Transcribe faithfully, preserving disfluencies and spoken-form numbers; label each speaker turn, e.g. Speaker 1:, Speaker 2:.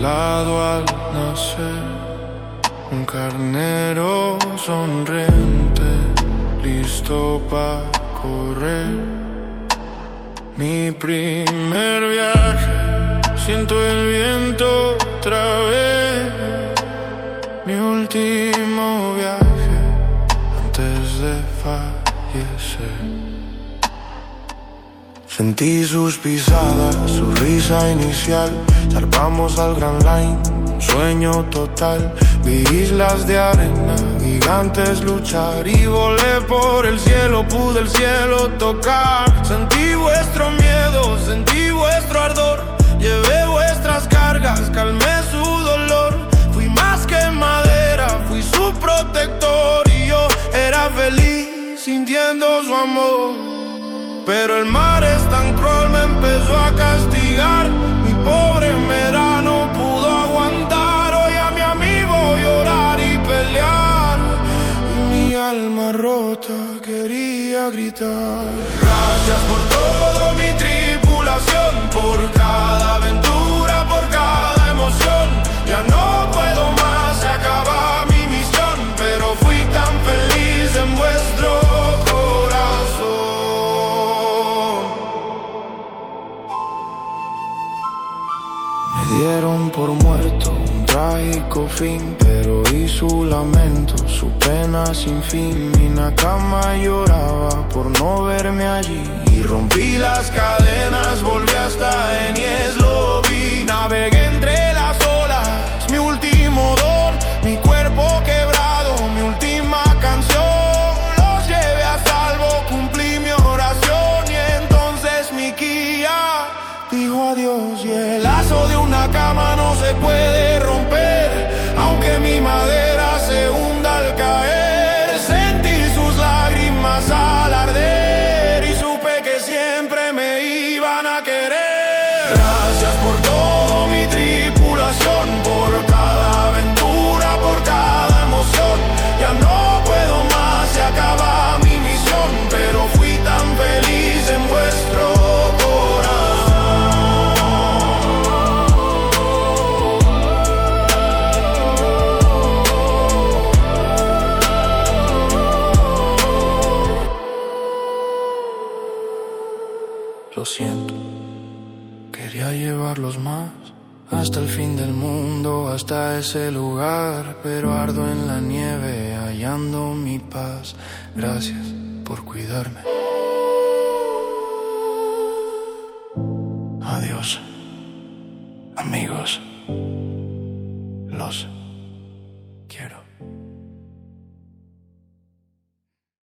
Speaker 1: lado al nacer, un carnero sonriente, listo pa' correr. Mi primer viaje, siento el viento otra vez. Mi último viaje antes de fallecer. Sentí sus pisadas, su risa inicial. Zarpamos al Grand Line, un sueño total. Vi islas de arena, gigantes luchar. Y volé por el cielo, pude el cielo tocar. Sentí vuestro miedo, sentí vuestro ardor. Llevé vuestras cargas, calmé su dolor. Fui más que madera, fui su protector. Y yo era feliz sintiendo su amor. Pero el mar es tan cruel, me empezó a castigar. Mi pobre mera no pudo aguantar. Hoy a mi amigo llorar y pelear. Y mi alma rota quería gritar. Gracias por todo, mi tripulación, por cada aventura, por cada emoción. Ya no puedo más, se acaba mi misión. Pero fui tan feliz en vuestro corazón. Me dieron por muerto un trágico fin, pero oí su lamento, su pena sin fin. Mi Nakama lloraba por no verme allí. Y rompí las cadenas, volví hasta Enies, lo vi. Navegué entre las olas, mi último don. Mi cuerpo quebrado, mi última canción. Los llevé a salvo, cumplí mi oración. Y entonces mi Kia dijo adiós. Y el lazo de una cama no se puede romper, aunque mi madera se hunda al caer. Sentí sus lágrimas al arder y supe que siempre me iban a querer. Gracias por todo, mi tripulación, por cada aventura, por cada emoción. Ya no puedo más, se acaba mi misión, pero fui tan feliz en vuestro corazón. Lo siento, quería llevarlos más, hasta el fin del mundo, hasta ese lugar. Pero ardo en la nieve, hallando mi paz. Gracias por cuidarme. Adiós, amigos. Los quiero.